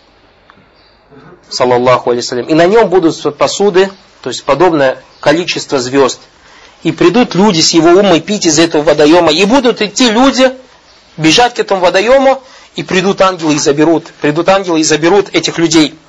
[SPEAKER 1] Саллаллаху алейхи. И на нем будут посуды, то есть подобное количество звезд. И придут люди с его умой пить из этого водоема. И будут идти люди, бежать к этому водоему, и придут ангелы и заберут. Придут ангелы и заберут этих людей.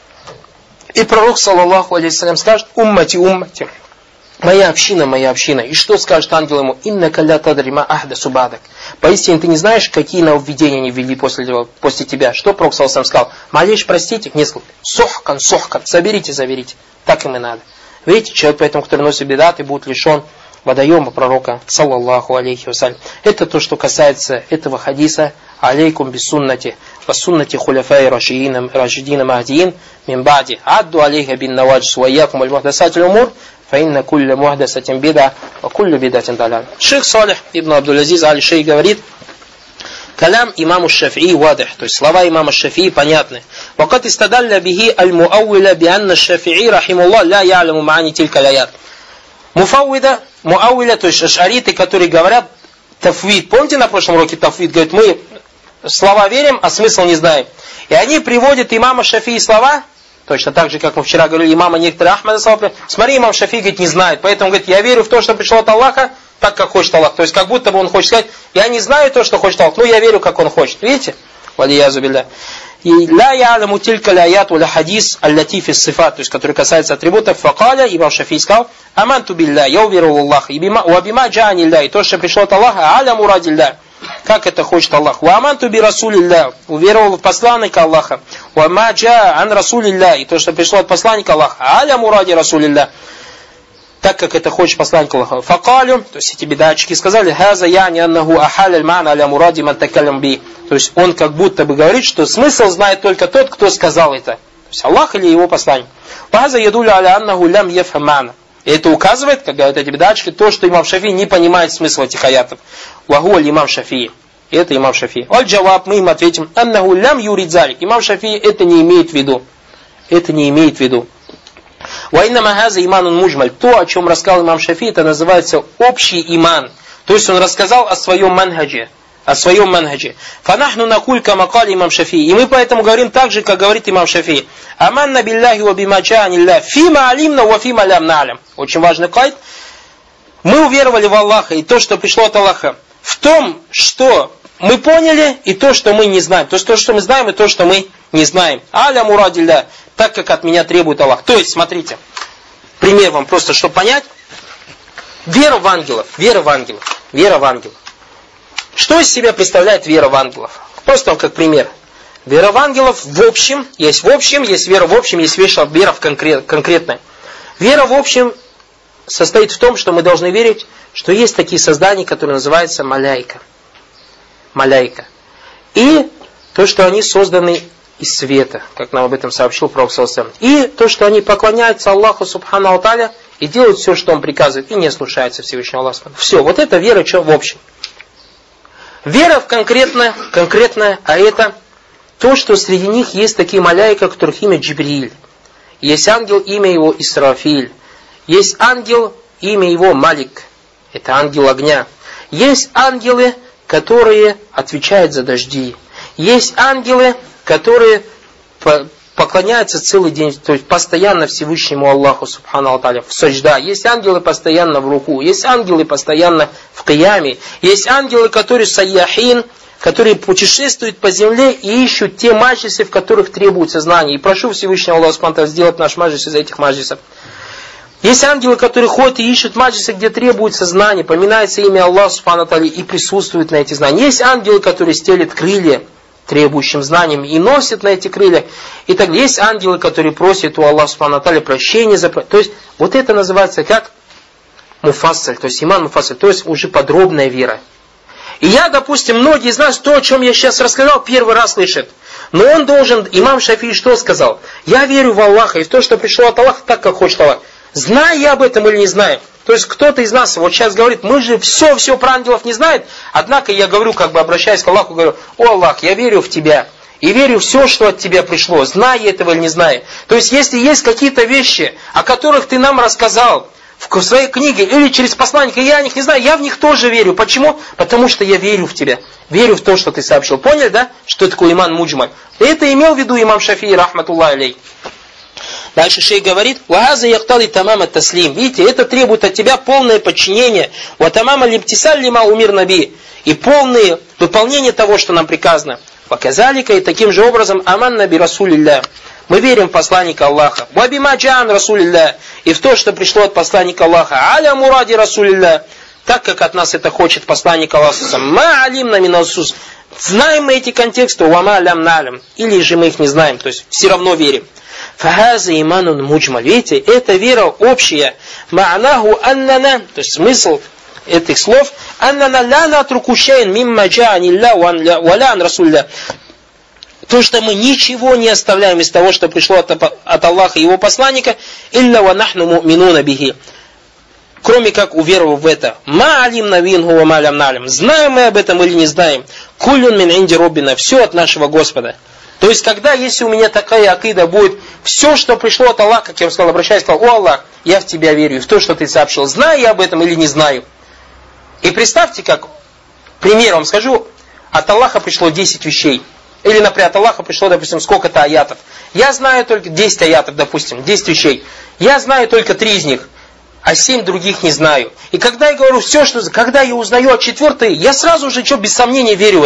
[SPEAKER 1] И пророк, саллаллаху алейхи, скажет, уммати, уммати. Моя община, моя община. И что скажет ангел ему? Инна каля тадрима ахда субадак. Поистине ты не знаешь, какие нововведения они ввели после, после тебя. Что пророк саллаллаху сказал? Молишь, простите, несколько. Сохкан, сохкан. Соберите, заберите. Так им и надо. Видите, человек, поэтому, который носит бедаты, будет лишен водоема пророка, саллаллаху алейхи вассалям. Это то, что касается этого хадиса. Алейкум бисуннати, вассуннати хуляфай рашидина махдиин, мин ба'ди, адду алейха бин наваджис, вайякум аль-мухдасатил умур, фаинна кулля мухдасатин бида, ва кулля бидатин даляль. Шейх Салих ибн Абдул-Азиз аль-Шейх говорит, калям имаму Шафии вадих, то есть слова имама Шафии понятны. Вакат истадалля бихи аль-муауиля бианна Шафии рахимуллах ля я'ляму маани тилька лаят. Муфауида, муауиля, то есть ашариты, которые говорят тафвид. Помните на прошлом уроке тафвид? Говорят, мы слова верим, а смысл не знаем. И они приводят имама Шафии слова, точно так же, как мы вчера говорили, имама некоторые Ахмада слова. Смотри, имам Шафии, говорит, не знает. Поэтому, говорит, я верю в то, что пришло от Аллаха, так, как хочет Аллах. То есть, как будто бы он хочет сказать, я не знаю то, что хочет Аллах, но я верю, как он хочет. Видите? Валиязу билля. И ла я'ламу тилька лаят валя хадис аллати фи сифат, то есть который касается атрибутов. Факаля, имам Шафии сказал: аманту билля, я уверовал в Аллаха, и бима джани лля, и то, что пришло от Аллаха, аля мурадилля, как это хочет Аллах. Ва аманту би расулилля, уверовал в посланника Аллаха. Ва ма джа ан расулилля, и то, что пришло от посланника Аллаха, аля муради расулилля, так как это хочет посланник Аллаха. Факалю, то есть эти бедачки сказали: хаза яни аннаху ахаль аль-мана аля муради ман такалям би. То есть он как будто бы говорит, что смысл знает только тот, кто сказал это. То есть Аллах или его посланник. Хаза ядуля аля аннаху лям яфхам мана. И это указывает, как говорят эти бедачки, то, что имам Шафии не понимает смысла этих аятов. Ваху аль имам Шафии. И это имам Шафии. Аль-джаваб, мы им ответим: аннаху лям юридзалик. Имам Шафии это не имеет в виду. Это не имеет в виду. Вайнама хаза иманун муджмаль. То, о чем рассказал имам Шафии, это называется общий иман. То есть он рассказал о своем манхаджи. О своем манхаджи. Фанахну накуль камакали имам Шафии. И мы поэтому говорим так же, как говорит имам Шафии. Аманна билляхи ва бимача анилля. Фима алимна ва фима лям налям. Очень важный кайт. Мы уверовали в Аллаха и то, что пришло от Аллаха. В том, что мы поняли, и то, что мы не знаем. То есть то, что мы знаем, и то, что мы не знаем. Аля мурадилля. Так, как от меня требует Аллах. То есть, смотрите. Пример вам просто, чтобы понять. Вера в ангелов. Вера в ангелов. Вера в ангелов. Что из себя представляет вера в ангелов? Просто вам как пример. Вера в ангелов в общем, есть в общем, есть вера в общем, есть вера в конкрет, конкретное. Вера в общем состоит в том, что мы должны верить, что есть такие создания, которые называются маляйка. Маляйка. И то, что они созданы из света, как нам об этом сообщил Пророк саллаллаху алейхи ва саллям. И то, что они поклоняются Аллаху субхану ва тааля и делают все, что Он приказывает, и не слушаются Всевышнего Аллаха. Все, вот это вера что в общем. Вера в конкретное, конкретное, а это то, что среди них есть такие маляйка, которых имя Джибриль. Есть ангел, имя его Исрафиль. Есть ангел, имя его Малик. Это ангел огня. Есть ангелы, которые отвечают за дожди. Есть ангелы, которые поклоняются целый день, то есть постоянно Всевышнему Аллаху субхану ва тааля в саджда. Есть ангелы постоянно в руку, есть ангелы постоянно в кияме, есть ангелы, которые сайяхин, которые путешествуют по земле и ищут те маджлисы, в которых требуется знание. И прошу Всевышнего Аллаха субхану ва тааля сделать наш маджлис из этих маджлисов. Есть ангелы, которые ходят и ищут маджлисы, где требуется знание, поминается имя Аллаха субхану ва тааля и присутствуют на эти знания. Есть ангелы, которые стелят крылья требующим знанием и носят на эти крылья. И так есть ангелы, которые просят у Аллаха субхану ва тааля прощения за... То есть вот это называется как муфассаль, то есть иман муфассаль, то есть уже подробная вера. И я, допустим, многие из нас, то, о чем я сейчас рассказал, первый раз слышат. Но он должен, имам Шафии что сказал? Я верю в Аллаха и в то, что пришло от Аллаха, так, как хочет Аллах. Знаю я об этом или не знаю? То есть кто-то из нас вот сейчас говорит, мы же все-все про ангелов не знаем. Однако я говорю, как бы обращаясь к Аллаху, говорю: о Аллах, я верю в Тебя. И верю в все, что от Тебя пришло, зная этого или не зная. То есть если есть какие-то вещи, о которых Ты нам рассказал в своей книге или через посланника, я о них не знаю, я в них тоже верю. Почему? Потому что я верю в Тебя. Верю в то, что Ты сообщил. Поняли, да? Что такое иман муджмаль? И это имел в виду имам Шафии, рахматуллахи алейх. Дальше шейх говорит: «Вахаза яхтали тамама таслим». Видите, это требует от тебя полное подчинение. «Ва тамама лимтисаль лима умир наби». И полное выполнение того, что нам приказано. «Ваказалика», и таким же образом аман наби расулилля. Мы верим в посланника Аллаха. «Ва бима джаан расулилля». И в то, что пришло от посланника Аллаха. «Аля муради расулилля». Так, как от нас это хочет посланник Аллаха. «Ма алимна минасус». Знаем мы эти контексты. «Ва ма лям налям». Или же мы их не знаем. То есть все равно верим. Фахаза иманун муджмаль. Видите, это вера общая. Ма'наху аннана, то есть смысл этих слов, аннана ла натруку шай'ан мимма джа'анилля ва ла ан расулля. То, что мы ничего не оставляем из того, что пришло от, от Аллаха и его посланника, илля ва нахну му'минуна бихи. Кроме как уверовав в это. Ма алим навинху ва ма лям налим. Знаем мы об этом или не знаем. Кулюн мин инди роббина. Все от нашего Господа. То есть, когда, если у меня такая акида будет, все, что пришло от Аллаха, как я вам сказал, обращаюсь, сказал: о Аллах, я в Тебя верю, в то, что Ты сообщил, знаю я об этом или не знаю. И представьте, как, пример вам скажу, от Аллаха пришло десять вещей. Или, например, от Аллаха пришло, допустим, сколько-то аятов. Я знаю только десять аятов, допустим, десять вещей. Я знаю только три из них, а семь других не знаю. И когда я говорю все, что... Когда я узнаю от четвертой, я сразу же, что, без сомнения верю в это.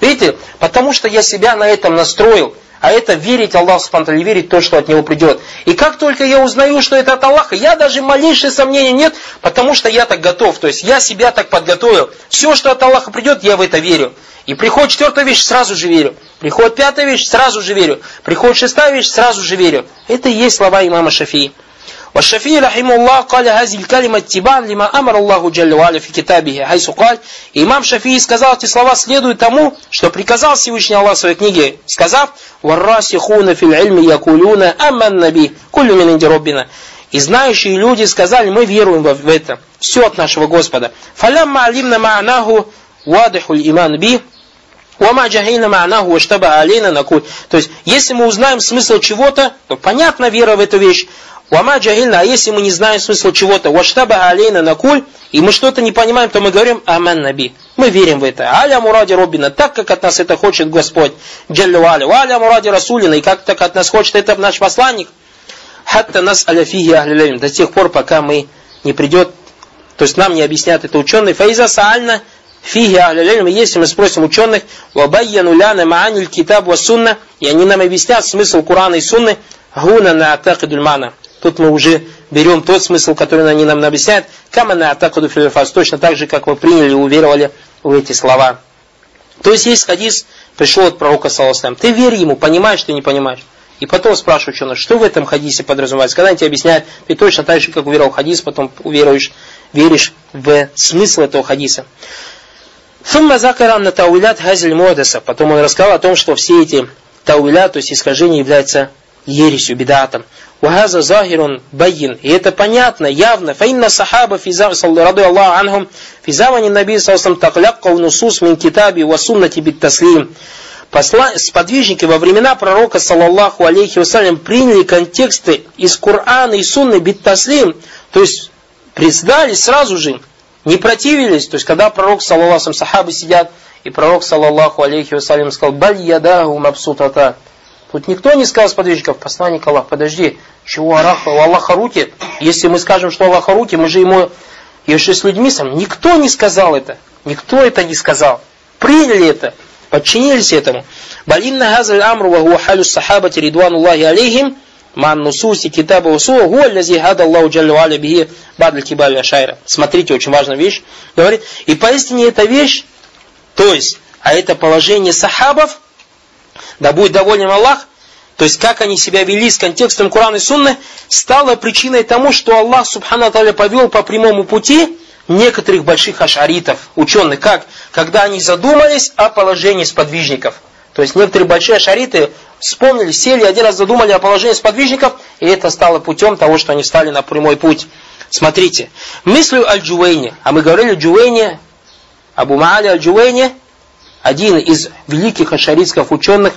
[SPEAKER 1] Видите? Потому что я себя на этом настроил. А это верить Аллаху субхану ва тааля, верить в то, что от Него придет. И как только я узнаю, что это от Аллаха, я даже малейшее сомнения нет, потому что я так готов. То есть я себя так подготовил. Все, что от Аллаха придет, я в это верю. И приходит четвертая вещь, сразу же верю. Приходит пятая вещь, сразу же верю. Приходит шестая вещь, сразу же верю. Это и есть слова имама Шафии. والشافعي رحمه الله قال هذه الكلمة اتباعا لما أمر الله جل وعلا في كتابه حيث قال. Имам Шафии сказал, эти слова следуют тому, что приказал Всевышний Аллах в своей книге, сказав: والراسخون في العلم يقولون آمنا به كل من عند ربنا. И знающие люди сказали: мы веруем в это, все от нашего Господа. فلما علمنا معناه واضح الإيمان به وما جهلنا معناه واشتبه علينا نقول. То есть, если мы узнаем смысл чего-то, то понятна вера в эту вещь. Вама джахильна, а если мы не знаем смысла чего-то, ваштаба алейна накуль, и мы что-то не понимаем, то мы говорим аман наби. Мы верим в это. Аля муради роббина, так как от нас это хочет Господь. Джаллю аля. Аля муради расулина, и как так от нас хочет это наш посланник. Хатта нас аля фиги ахлилейм, до тех пор, пока мы не придет, то есть нам не объяснят это ученые. Фаиза саальна фиги ахлилейм, если мы спросим ученых, вабайяну ляна мааниль китаб ва сунна, и они нам объяснят смысл Курана и Сунны, гуна на атакидуль мана. Тут мы уже берем тот смысл, который они нам объясняют. Камана атакаду филифас. Точно так же, как мы приняли и уверовали в эти слова. То есть есть хадис, пришел от пророка саллаллаху алейхи ва саллям. Ты верь ему, понимаешь, ты не понимаешь. И потом спрашивают ученых, что в этом хадисе подразумевается. Когда они тебе объясняют, ты точно так же, как уверовал в хадис, потом уверуешь, веришь в смысл этого хадиса. Сумма закарам на тауилят хазиль муадаса. Потом он рассказал о том, что все эти тауиля, то есть искажения, являются ересью, бидатом. Вахаза захирун байин. И это понятно, явно. Фаинна сахаба физа ради Аллаху анхум физавани наби саллаллаху такляккав нусус мин китаби ва суннати бит таслим. Сподвижники во времена пророка саллаллаху алейхи вассалям приняли контексты из Корана и Сунны бит таслим. То есть предались сразу же, не противились. То есть когда пророк саллаллаху сахабы сидят, и пророк саллаллаху алейхи вассалям сказал: баль ядаху мабсутата. Тут никто не сказал сподвижников: посланник Аллах, подожди, чего Аллах, у Аллаха руки? Если мы скажем, что у Аллаха руки, мы же ему еще с людьми сам. Никто не сказал это. Никто это не сказал. Приняли это, подчинились этому. Балинна газаль амру ва хуа халю сахабати ридвануллахи алейхим ман нусуси китаба усуа хуа лази хада Аллаху джаллю аля бихи бадль кибаль ашайра. Смотрите, очень важная вещь. Говорит, и поистине эта вещь, то есть, а это положение сахабов, да будет доволен Аллах, то есть как они себя вели с контекстом Корана и Сунны, стало причиной тому, что Аллах субхану ва тааля повел по прямому пути некоторых больших ашаритов, ученых, как? Когда они задумались о положении сподвижников. То есть некоторые большие ашариты вспомнили, сели, один раз задумали о положении сподвижников, и это стало путем того, что они встали на прямой путь. Смотрите, мыслю аль-Джувейни, а мы говорили Джувейни, Абу Маали аль-Джувейни, один из великих ашаритских ученых,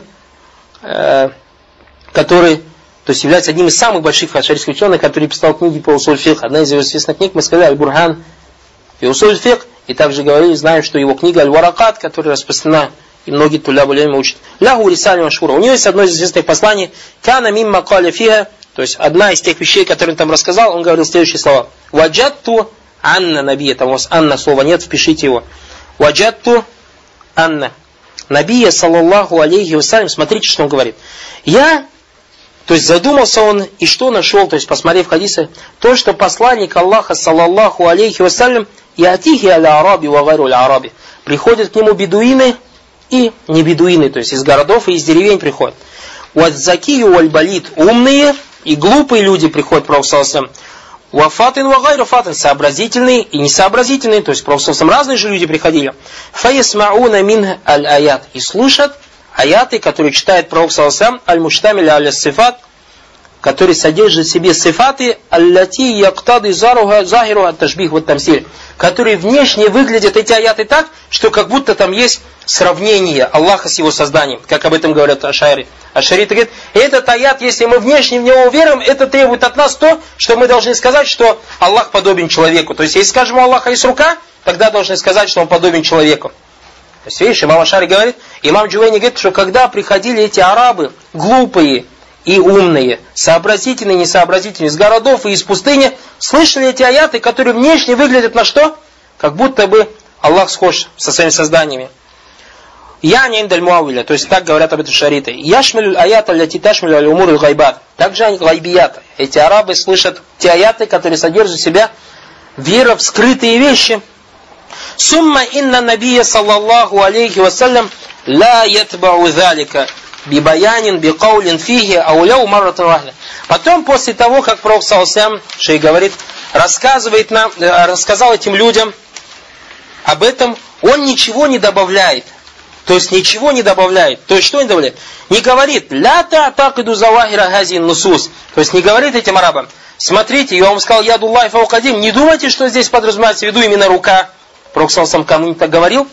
[SPEAKER 1] э, который, то есть является одним из самых больших ашаритских ученых, который писал книги по усуль фикх. Одна из его известных книг, мы сказали, Аль-Бурхан и усуль фикх, и также говорили, знаем, что его книга Аль-Варакат, которая распространена, и многие тулябу лильм учат. Лягу рисали машхура. У него есть одно из известных посланий, кана мимма каля фиха, то есть одна из тех вещей, которые он там рассказал, он говорил следующие слова. Ваджатту анна набия, там у вас анна слова нет, впишите его. Ваджатту Анна. Набия, саллаллаху алейхи вассалям, смотрите, что он говорит. Я, то есть задумался он, и что нашел, то есть посмотрев хадисы, то, что посланник Аллаха, саллаллаху алейхи вассалям, ятихи аля араби ва гайру аля араби, приходят к нему бедуины и не бедуины, то есть из городов и из деревень приходят. Уадзакию вальбалит, умные и глупые люди приходят к пророку саллаллаху алейхи вассалям. Вафатин вагайру фатин, сообразительные и несообразительные, то есть просто разные же люди приходили. Фаясмауна мин аль-аят, и слушат аяты, которые читает пророк саллаллаху алейхи ва саллям, аль-муштамиль аля-сифат, которые содержат в себе сифаты, аллати яктады захиру ат-ташбих ва-тамсиль, которые внешне выглядят эти аяты так, что как будто там есть сравнение Аллаха с его созданием, как об этом говорят ашари. Ашариты говорят, этот аят, если мы внешне в него верим, это требует от нас то, что мы должны сказать, что Аллах подобен человеку. То есть, если скажем, у Аллаха есть рука, тогда должны сказать, что он подобен человеку. То есть, видишь, имам Ашари говорит, имам Джувейни говорит, что когда приходили эти арабы, глупые и умные, сообразительные и несообразительные, из городов и из пустыни, слышали эти аяты, которые внешне выглядят на что? Как будто бы Аллах схож со своими созданиями. Я не индаль муавиля, то есть так говорят об этом шариты. Яшмилю аята ляти ташмилю аль-умур аль-гайбат. Также они гайбият. Эти арабы слышат те аяты, которые содержат в себя вера в скрытые вещи. Сумма инна набия саллаллаху алейхи вассалям ла ятбау залика бибаянин бикаулин фихи ауляу марратан вахда. Потом, после того, как пророк саллаллаху шейх говорит, рассказывает нам, рассказал этим людям об этом, он ничего не добавляет. То есть ничего не добавляет. То есть что не добавляет? Не говорит ля та'такиду завахира газин нусус. То есть не говорит этим арабам: смотрите, я вам сказал ядуллахи фаукадим, не думайте, что здесь подразумевается в виду именно рука. Пророк саллаллаху алейхи кому-нибудь так говорил?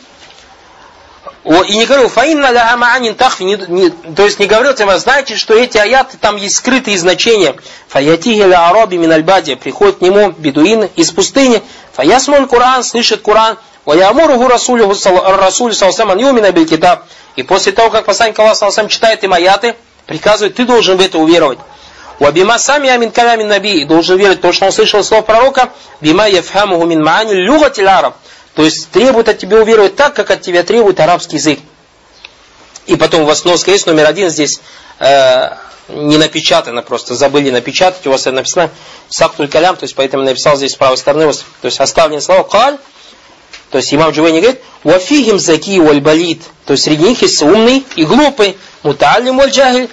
[SPEAKER 1] И не говорил фаинна ля маанин тахфи, то есть не говорил тем, знаете, что эти аяты, там есть скрытые значения. Фаятихи ля араби мин аль-бади, приходит к нему бедуины из пустыни, фаясмуль Кур'ан, слышит Кур'ан, ваямуруху расулю саллаллаху юмина биль китаб. И после того, как посланник Аллаха саллаллаху алейхи читает им аяты, приказывает: ты должен в это уверовать. Вабима сами амин калямин наби, должен верить в то, что он слышал слово пророка, бима яфхамуху мин маани люгатил араб. То есть требует от тебя уверовать так, как от тебя требует арабский язык. И потом у вас сноска есть, номер один здесь э, не напечатано, просто забыли напечатать, у вас это написано сактуль калям, то есть поэтому написал здесь с правой стороны, то есть оставлено слово каль, то есть имам Джувайни говорит: вафихим заки валь балид, то есть среди них есть умный и глупый, муталлим валь джахиль,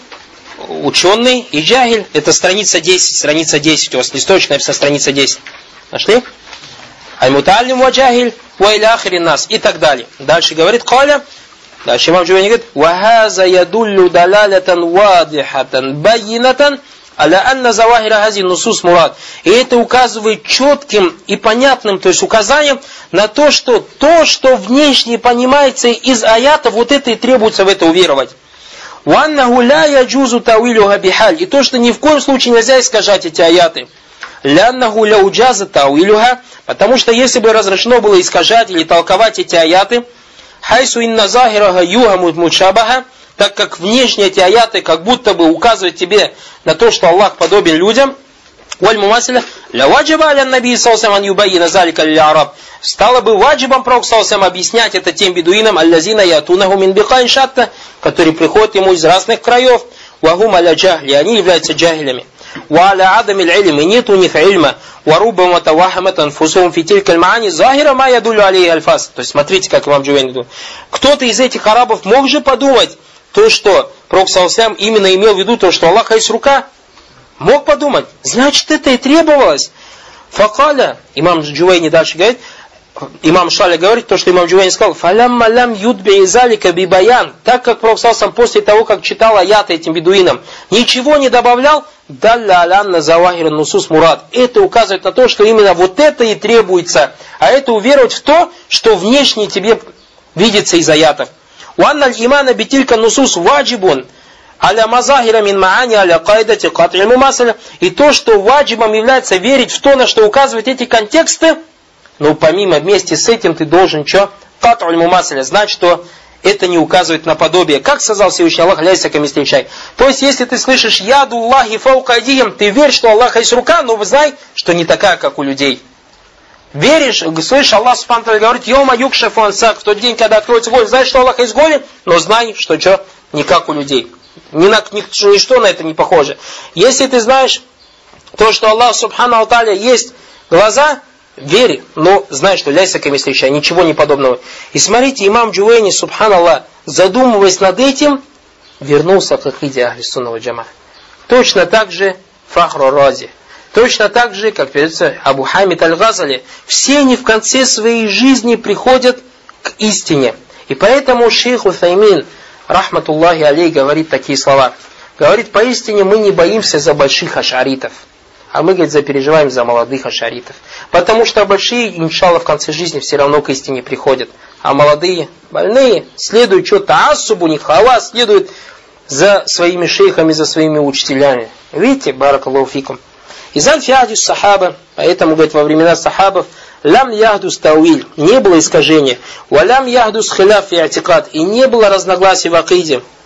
[SPEAKER 1] ученый и джахиль. Это страница десять, страница десять, у вас листочек написано страница десять. Нашли? Аль-муталлим ва джахиль ва иля ахирин нас, и так далее. Дальше говорит Каля, дальше имам Джувайни говорит: вахаза ядуллю далалятан вадихатан байинатан аля анна завахира хази нусус мурад. И это указывает четким и понятным, то есть указанием на то, что то, что внешне понимается из аятов, вот это и требуется в это уверовать. Ваннаху ля яджузу тауилюха бихаль. И то, что ни в коем случае нельзя искажать эти аяты. Ляннаху ля уджаза тауилюха. Потому что если бы разрешено было искажать или толковать эти аяты, хайсу инна захираха юхамут мучабаха, так как внешне эти аяты как будто бы указывают тебе на то, что Аллах подобен людям, валь-мумасиля, ля ваджиба аля наби салсам ан юбайина залика ля араб. Стало бы ваджибом пророк салсам объяснять это тем бедуинам, аллазина ятунаху мин бикайн шатта, которые приходят ему из разных краев, вахум аля джахли, они являются джахилями. Ва'аля адами аль-илм, и нет у них ильма, варуббама тавахамат анфусухум фи тилка аль-маани захира ма ядуллю алейхи аль-фас. То есть смотрите, как имам Джувайни говорит. Кто-то из этих арабов мог же подумать то, что пророк саллаллаху алейхи именно имел в виду то, что Аллаха есть рука. Мог подумать. Значит, это и требовалось. Факаля, имам Джувайни дальше говорит, имам Шаля говорит то, что имам Джувайни сказал: фалямма лям юдби залика бибаян. Так как пророк саллаллаху алейхи после того, как читал аяты этим бедуинам, ничего не добавлял, далля алянна завахир нусус мурад. Это указывает на то, что именно вот это и требуется. А это уверовать в то, что внешне тебе видится из аятов. Уанна аль-имана битилька нусус ваджибун аля мазахира мин маани аля кайдати катриль мумасаля. И то, что ваджибом является верить в то, на что указывают эти контексты, но помимо, вместе с этим ты должен что? Катриль мумасаля. Знать, что это не указывает на подобие. Как сказал Всевышний Аллах: ляйся камистличай. То есть, если ты слышишь ядуллахи фаукадием, ты веришь, что Аллах есть рука, но знай, что не такая, как у людей. Веришь, слышишь, Аллах субхану ва тааля говорит: йома юкшафу ан сак, в тот день, когда откроется голень, знаешь, что Аллах есть голень, но знай, что что, не как у людей. Ни на, ни, ничто на это не похоже. Если ты знаешь то, что Аллах субхану ва тааля есть глаза, верь, но знай, что ляйся камистличай, ничего не подобного. И смотрите, имам Джувайни, субханаллах, задумываясь над этим, вернулся к акиде ахли сунна валь джамаа. Точно так же Фахру Рази. Точно так же, как передается Абу Хамид аль-Газали. Все они в конце своей жизни приходят к истине. И поэтому шейх Утаймин, рахматуллахи алейх, говорит такие слова. Говорит: поистине мы не боимся за больших ашаритов. А мы, говорит, запереживаем за молодых ашаритов. Потому что большие, иншаллах, в конце жизни все равно к истине приходят. А молодые, больные, следуют что-то ассубу, не хава, следуют за своими шейхами, за своими учителями. Видите, баракаллаху фикум. Изан фиадис сахаба, поэтому, говорит, во времена сахабов, лям яхдус тауиль, не было искажения, валям яхдус хиляф и атикад, и не было разногласий в акиде.